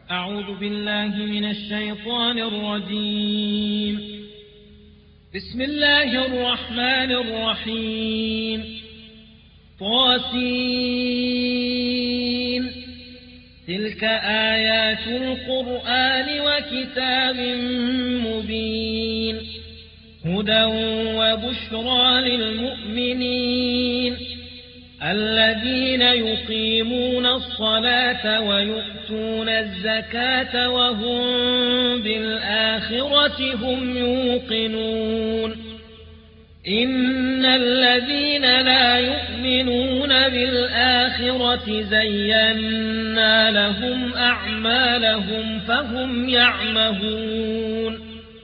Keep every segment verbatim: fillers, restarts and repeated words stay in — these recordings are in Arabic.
أعوذ بالله من الشيطان الرجيم. بسم الله الرحمن الرحيم. طاسين. تلك آيات القرآن وكتاب مبين، هدى وبشرى للمؤمنين الذين يقيمون الصلاة ويؤتون الزكاة وهم بالآخرة هم يوقنون. إن الذين لا يؤمنون بالآخرة زينا لهم أعمالهم فهم يعمهون.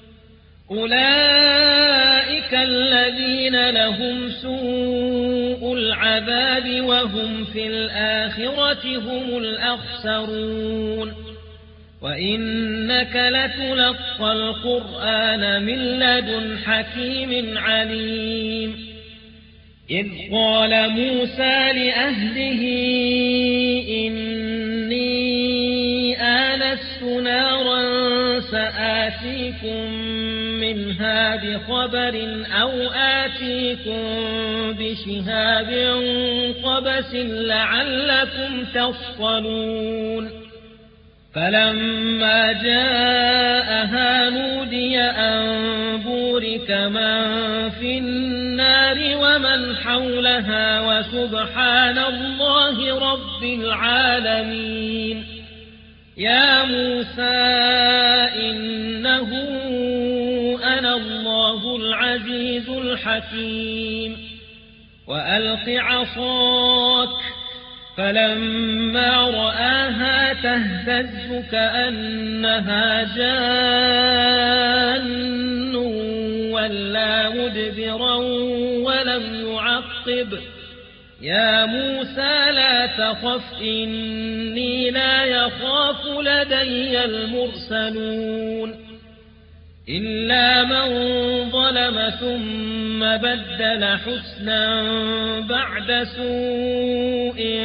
أولئك الذين لهم سوء العذاب وهم في الآخرة هم الأخسرون. وإنك لتلقى القرآن من لدن حكيم عليم. إذ قال موسى لأهله إني آنست نارا سآتيكم منها بخبر أو آتيكم بشهاب قبس لعلكم تصطلون. فلما جاءها نودي أن بورك من في النار ومن حولها وسبحان الله رب العالمين. يا موسى إنه أنا الله العزيز الحكيم. وألق عصاك. فلما رآها تهتز كأنها جان ولا مدبرا ولم يعقب. يا موسى لا تخف إني لا يخاف لدي المرسلون. إلا من ظلم ثم بدل حسنا بعد سوء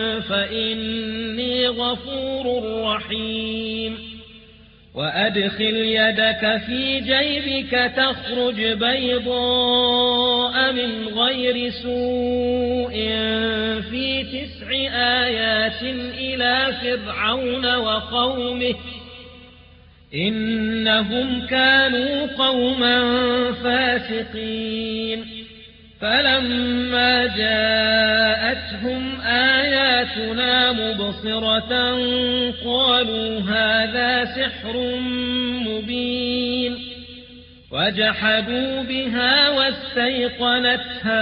فإني غفور رحيم. وأدخل يدك في جيبك تخرج بيضاء من غير سوء في تسع آيات إلى فرعون وقومه إنهم كانوا قوما فاسقين. فلما جاءتهم آياتنا مبصرة قالوا هذا سحر مبين. وجحدوا بها واستيقنتها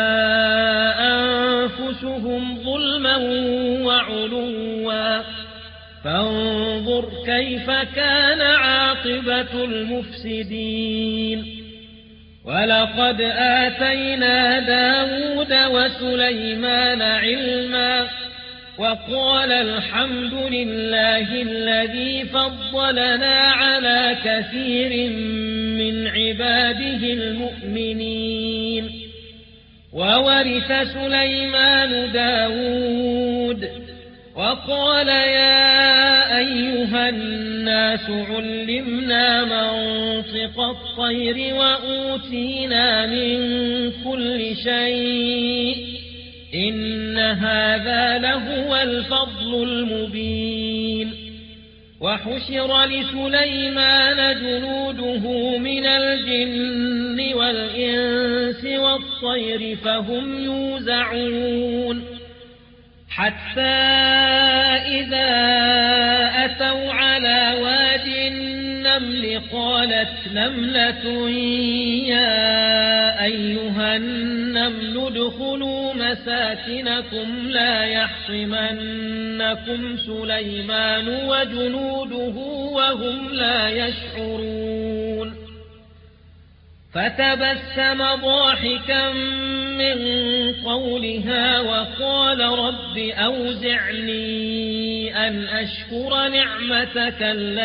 أنفسهم ظلما وعلوا. فانظر كيف كان عاقبة المفسدين. ولقد آتينا داود وسليمان علما وقال الحمد لله الذي فضلنا على كثير من عباده المؤمنين. وورث سليمان داود وقال يا أيها الناس علمنا منطق الطير وأوتينا من كل شيء إن هذا لهو الفضل المبين. وحشر لسليمان جنوده من الجن والإنس والطير فهم يوزعون. حتى إذا أتوا على واد النمل قالت نملة يا أيها النمل ادخلوا مساكنكم لا يحطمنكم سليمان وجنوده وهم لا يشعرون. فتبسم ضاحكا من قولها وقال رب أوزعني أن أشكر نعمتك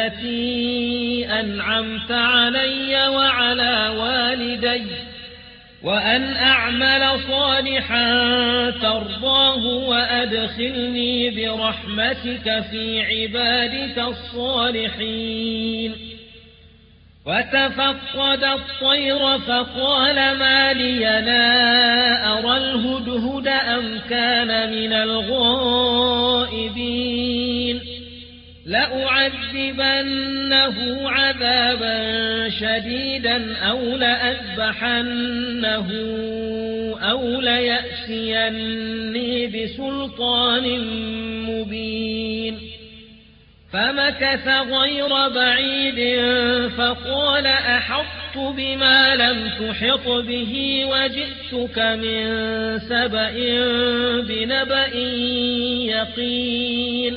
التي أنعمت علي وعلى والدي وأن أعمل صالحا ترضاه وأدخلني برحمتك في عبادك الصالحين. وتفقد الطير فقال ما لي لا أرى الهدهد أم كان من الغائبين لأعذبنه عذابا شديدا أو لأذبحنه أو ليأتيني بسلطان مبين. فمكث غير بعيد فقال أحطت بما لم تحط به وجئتك من سبأ بنبأ يقين.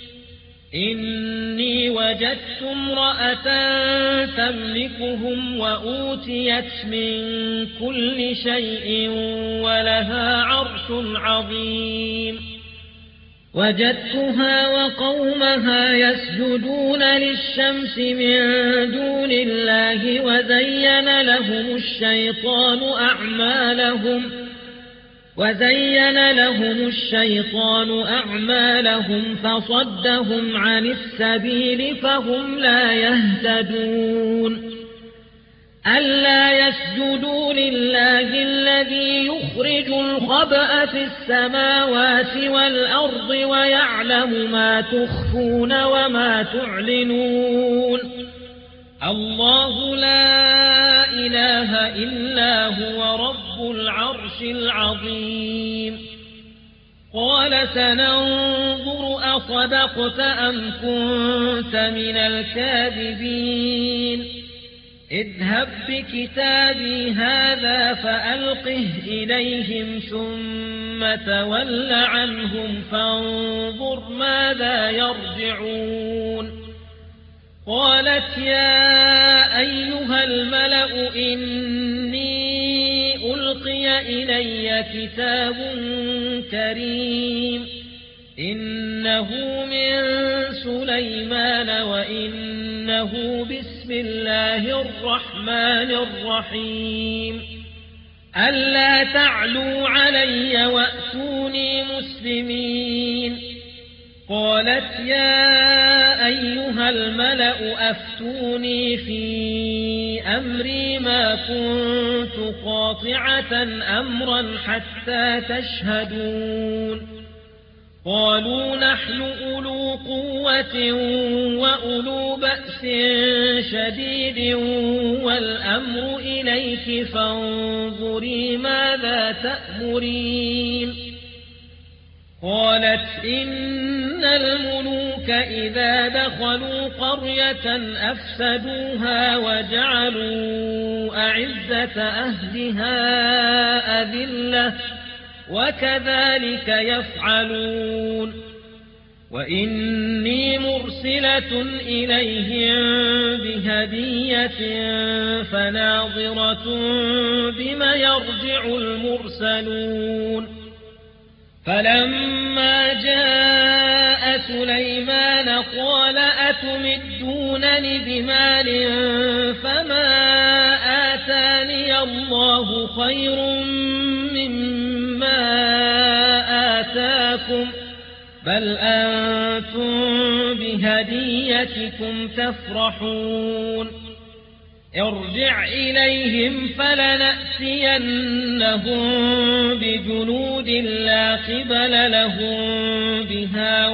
إني وجدت امرأة تملكهم وأوتيت من كل شيء ولها عرش عظيم. وجدتها وقومها يسجدون للشمس من دون الله وزين لهم الشيطان أعمالهم وزين لهم الشيطان أعمالهم فصدهم عن السبيل فهم لا يهتدون. ألا يسجدوا لله الذي يخرج الخبأ في السماوات والأرض ويعلم ما تخفون وما تعلنون. الله لا إله إلا هو رب العرش العظيم. قال سننظر أصدقت أم كنت من الكاذبين. اذهب بكتابي هذا فألقه إليهم ثم تول عنهم فانظر ماذا يرجعون. قالت يا أيها الملأ إني ألقي إلي كتاب كريم إنه من سليمان وإنه بسم الله الرحمن الرحيم. ألا تعلوا علي وأتوني مسلمين. قالت يا أيها الملأ أفتوني في أمري ما كنت قاطعة أمرا حتى تشهدون. قالوا نحن أولو قوة وأولو بأس شديد والأمر إليك فانظري ماذا تأمرين. قالت إن الملوك إذا دخلوا قرية أفسدوها وجعلوا أعزة أهلها أذلة وكذلك يفعلون. وإني مرسلة إليهم بهدية فناظرة بما يرجع المرسلون. فلما جاء سليمان قال أتمدونني بمال فما آتاني الله خير مما آتاكم بل أنتم بهديتكم تفرحون. ارجع إليهم فلنأتينهم بجنود لا قبل لهم بها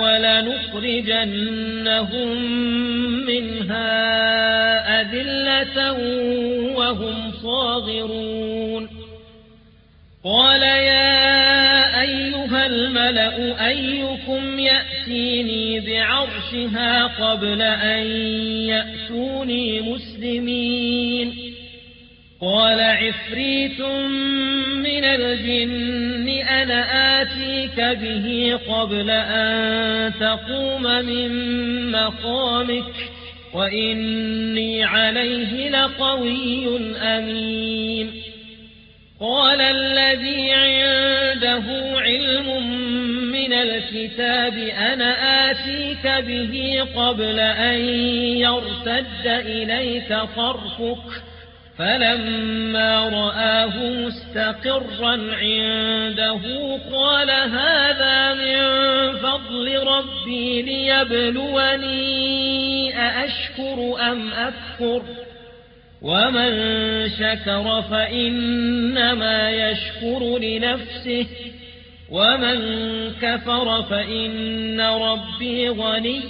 ولنخرجنهم منها أذلة وهم صاغرون. قال يا أيها الملأ أيكم يأتيني بعرشها قبل أن يأتوني مسلمين. قال عفريت من الجن أنا آتيك به قبل أن تقوم من مقامك وإني عليه لقوي أمين. قال الذي عنده علم من الكتاب أنا آتيك به قبل أن يرتد إليك طرفك فلما رآه مستقرا عنده قال هذا من فضل ربي ليبلوني أأشكر أم أكفر ومن شكر فإنما يشكر لنفسه ومن كفر فإن ربي غني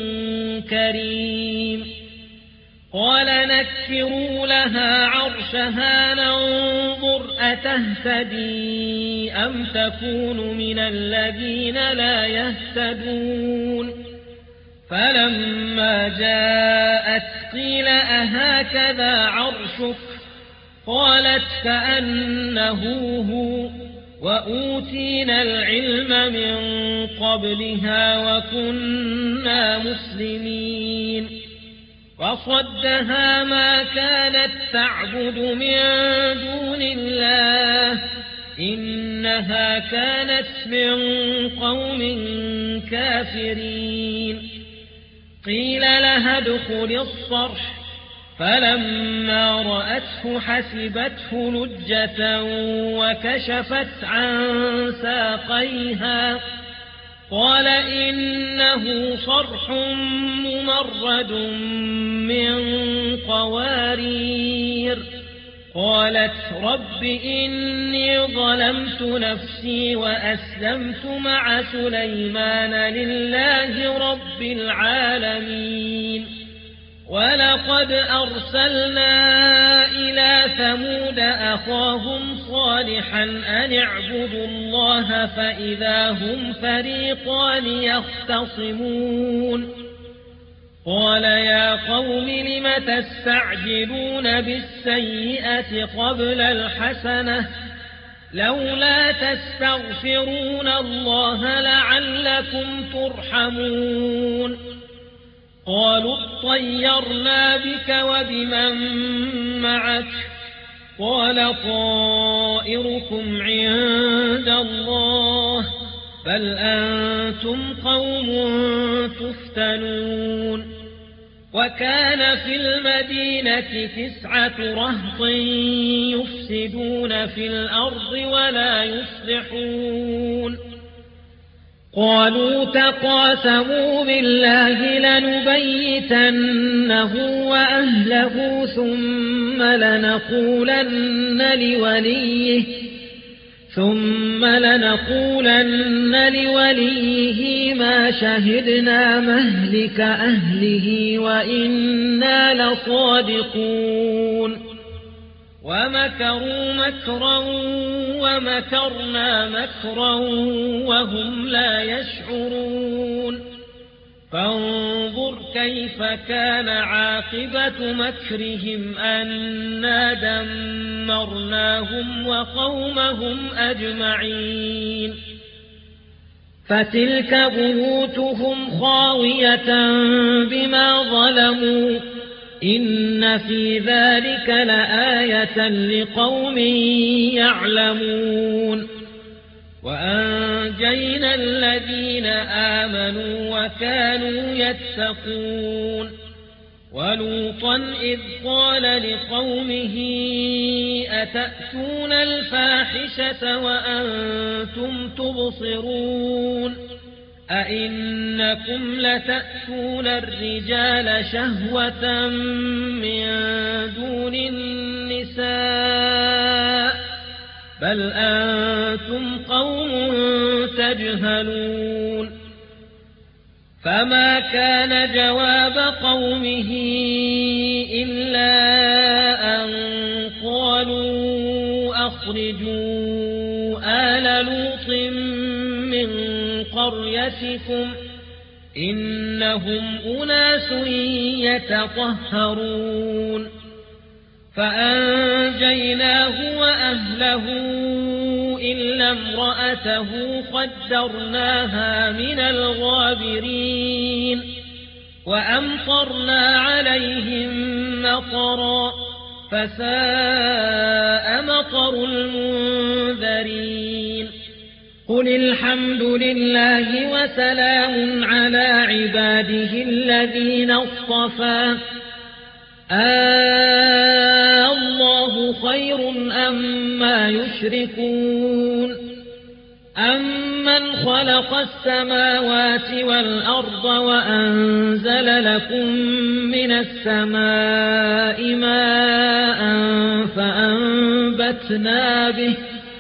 كريم قال نكروا لها عرشها ننظر أتهتدي أم تكون من الذين لا يهتدون فلما جاءت قيل أهكذا عرشك قالت كأنه هو وأوتينا العلم من قبلها وكنا مسلمين وصدها ما كانت تعبد من دون الله إنها كانت من قوم كافرين قيل لها ادخل الصرح فلما رأته حسبته لجة وكشفت عن ساقيها قال إنه صرح ممرد من قوارير قالت رب إني ظلمت نفسي وأسلمت مع سليمان لله رب العالمين ولقد أرسلنا إلى ثمود أخاهم صالحا أن اعبدوا الله فإذا هم فريقان يختصمون قال يا قوم لم تستعجلون بالسيئة قبل الحسنة لولا تستغفرون الله لعلكم ترحمون قالوا اطيرنا بك وبمن معك قال طائركم عند الله بل أنتم قوم تفتنون وكان في المدينة تسعة رهط يفسدون في الأرض ولا يصلحون قالوا تقاسموا بالله لنبيتنه وأهله ثم لنقولن لوليه ثم لنقولن لوليه ما شهدنا مهلك أهله وإنا لصادقون ومكروا مكرا ومكرنا مكرا وهم لا يشعرون فانظر كيف كان عاقبة مكرهم أنا دمرناهم وقومهم أجمعين فتلك بيوتهم خاوية بما ظلموا إن في ذلك لآية لقوم يعلمون وأنجينا الذين آمنوا وكانوا يتقون ولوطا إذ قال لقومه أتأتون الفاحشة وأنتم تبصرون أئنكم لتأتون الرجال شهوة من دون النساء بل أنتم قوم تجهلون فما كان جواب قومه إلا أن قالوا أخرجوا آل لوط من قريتكم إنهم أناس يتطهرون فأنجيناه وأهله إلا امرأته قدرناها من الغابرين وأمطرنا عليهم مطرا فساء مطر المنذرين قل الحمد لله وسلام على عباده الذين اصطفى آه الله خير أم ما يشركون أمن خلق السماوات والأرض وأنزل لكم من السماء ماء فأنبتنا به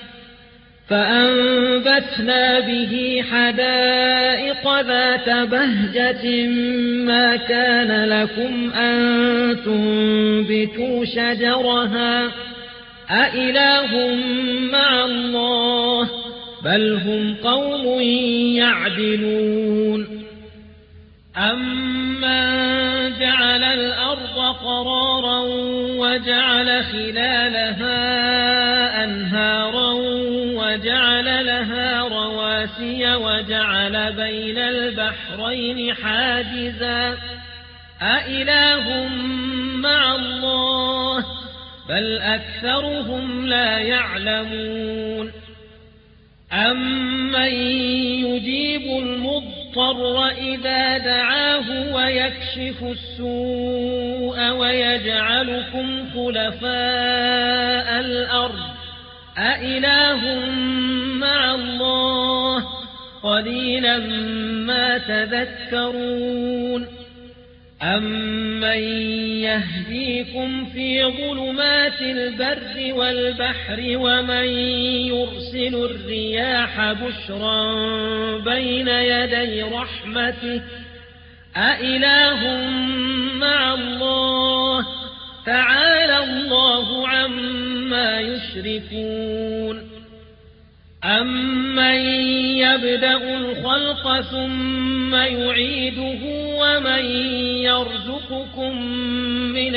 فأنبتنا به حدائق ذات بهجة ما كان لكم أن تنبتوا شجرها أإله مع الله بل هم قوم يعدلون أمن جعل الأرض قرارا وجعل خلالها أنهارا وجعل لها رواسي وجعل بين البحرين حاجزا أإله مع الله بل أكثرهم لا يعلمون أمن يجيب المضطر إذا دعاه ويكشف السوء ويجعلكم خلفاء الأرض أإله مع الله قليلا ما تذكرون أمن يهديكم في ظلمات البر والبحر ومن يرسل الرياح بشرا بين يدي رحمته أإله مع الله تعالى الله عما يشركون أمن يبدأ الخلق ثم يعيده ومن يرزقكم من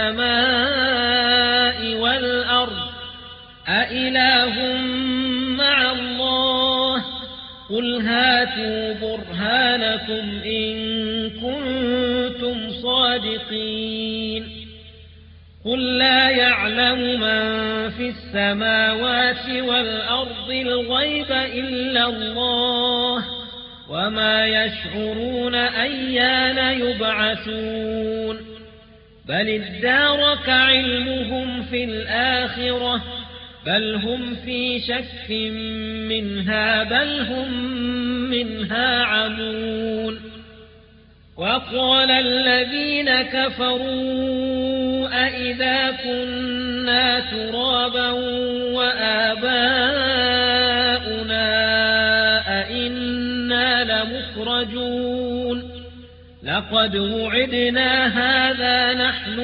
السماء والأرض أإله مع الله قل هاتوا برهانكم إن كنتم صادقين قل لا يعلم من في السماوات والأرض الغيب إلا الله وما يشعرون أيان يبعثون بل ادارك علمهم في الآخرة بل هم في شك منها بل هم منها عمون وقال الذين كفروا أئذا كنا ترابا وآباؤنا أئنا لمخرجون لقد وعدنا هذا نحن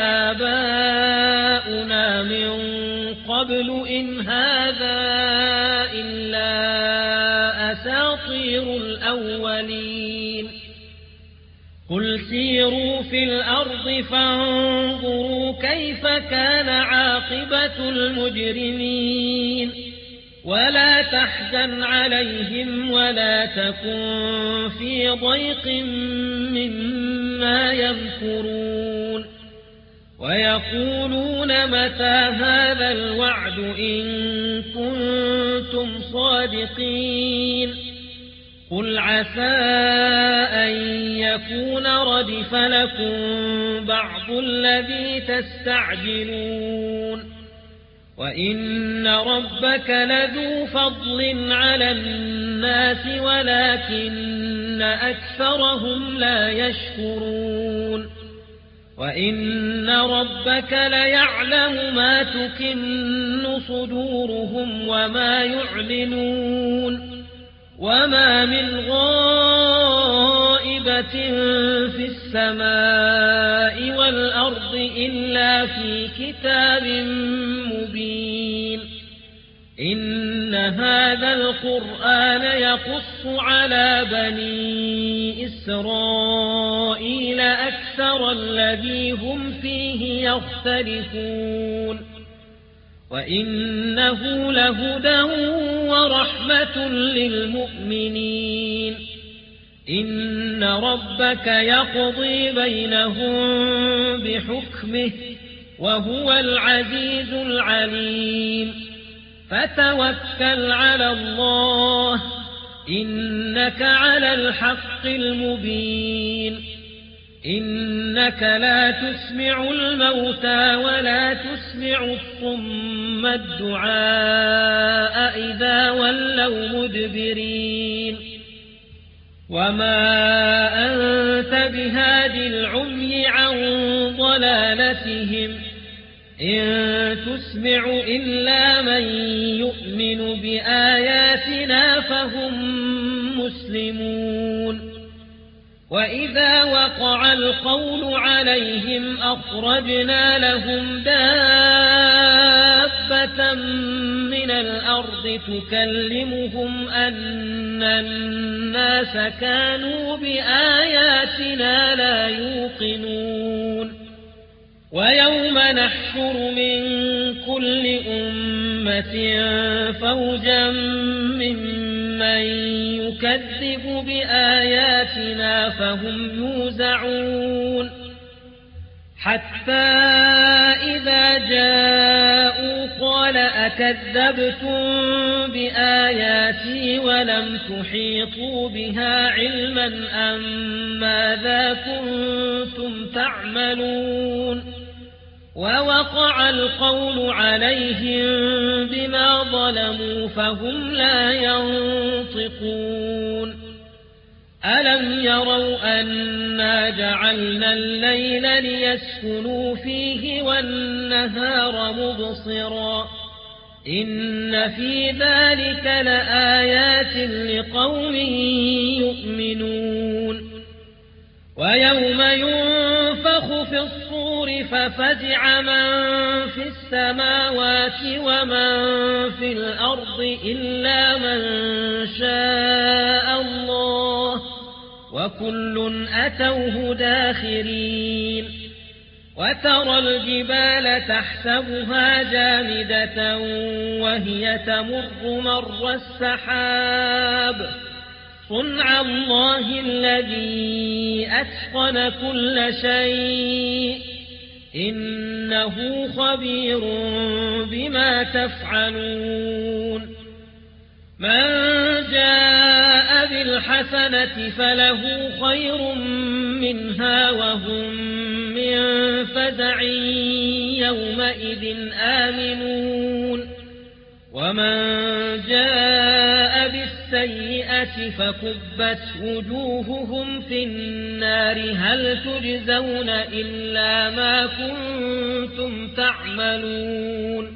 وآباؤنا من قبل إن هذا إلا أساطير الأولين قل سيروا في الأرض فانظروا كيف كان عاقبة المجرمين ولا تحزن عليهم ولا تكن في ضيق مما يمكرون ويقولون متى هذا الوعد إن كنتم صادقين قل عسى أن يكون ردف لكم بعض الذي تستعجلون وإن ربك لذو فضل على الناس ولكن أكثرهم لا يشكرون وإن ربك ليعلم ما تكن صدورهم وما يعلنون وما من غائبة في السماء والأرض إلا في كتاب مبين إن هذا القرآن يقص على بني إسرائيل أكثر الذي هم فيه يختلفون وإنه لهدى ورحمة للمؤمنين إن ربك يقضي بينهم بحكمه وهو العزيز العليم فتوكل على الله إنك على الحق المبين إن إنك لا تسمع الموتى ولا تسمع الصم الدعاء إذا ولوا مدبرين وما أنت بهاد العمي عن ضلالتهم إن تسمع إلا من يؤمن بآياتنا فهم مسلمون وإذا وقع القول عليهم أخرجنا لهم دابة من الأرض تكلمهم أن الناس كانوا بآياتنا لا يوقنون ويوم نحشر من كل أمة فوجا ممن يكذب بآياتنا فهم يوزعون حتى إذا جاءوا قال أكذبتم بآياتي ولم تحيطوا بها علما أم ماذا كنتم تعملون ووقع القول عليهم بما ظلموا فهم لا ينطقون ألم يروا أنا جعلنا الليل ليسكنوا فيه والنهار مبصرا إن في ذلك لآيات لقوم يؤمنون ويوم ينفخ في الصور ففزع من في السماوات ومن في الأرض إلا من شاء الله وكل أتوه داخرين وترى الجبال تحسبها جامدة وهي تمر مر السحاب صنع الله الذي أتقن كل شيء إنه خبير بما تفعلون من جاء بالحسنة فله خير منها وهم من فزع يومئذ آمنون ومن جاء بالسيئة فكبت وجوههم في النار هل تجزون إلا ما كنتم تعملون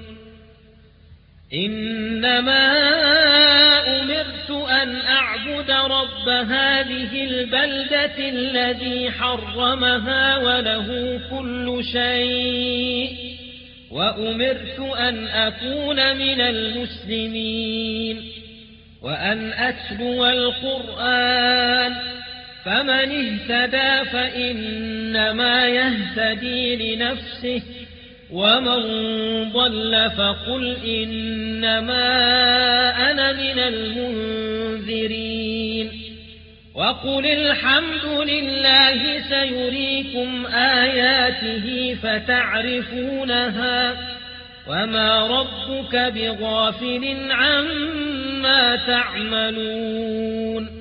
إنما أمرت أن أعبد رب هذه البلدة الذي حرمها وله كل شيء وأمرت أن أكون من المسلمين وأن أتلو القرآن فمن اهتدى فإنما يهتدي لنفسه ومن ضل فقل إنما أنا من المنذرين وقل الحمد لله سيريكم آياته فتعرفونها وما ربك بغافل عما تعملون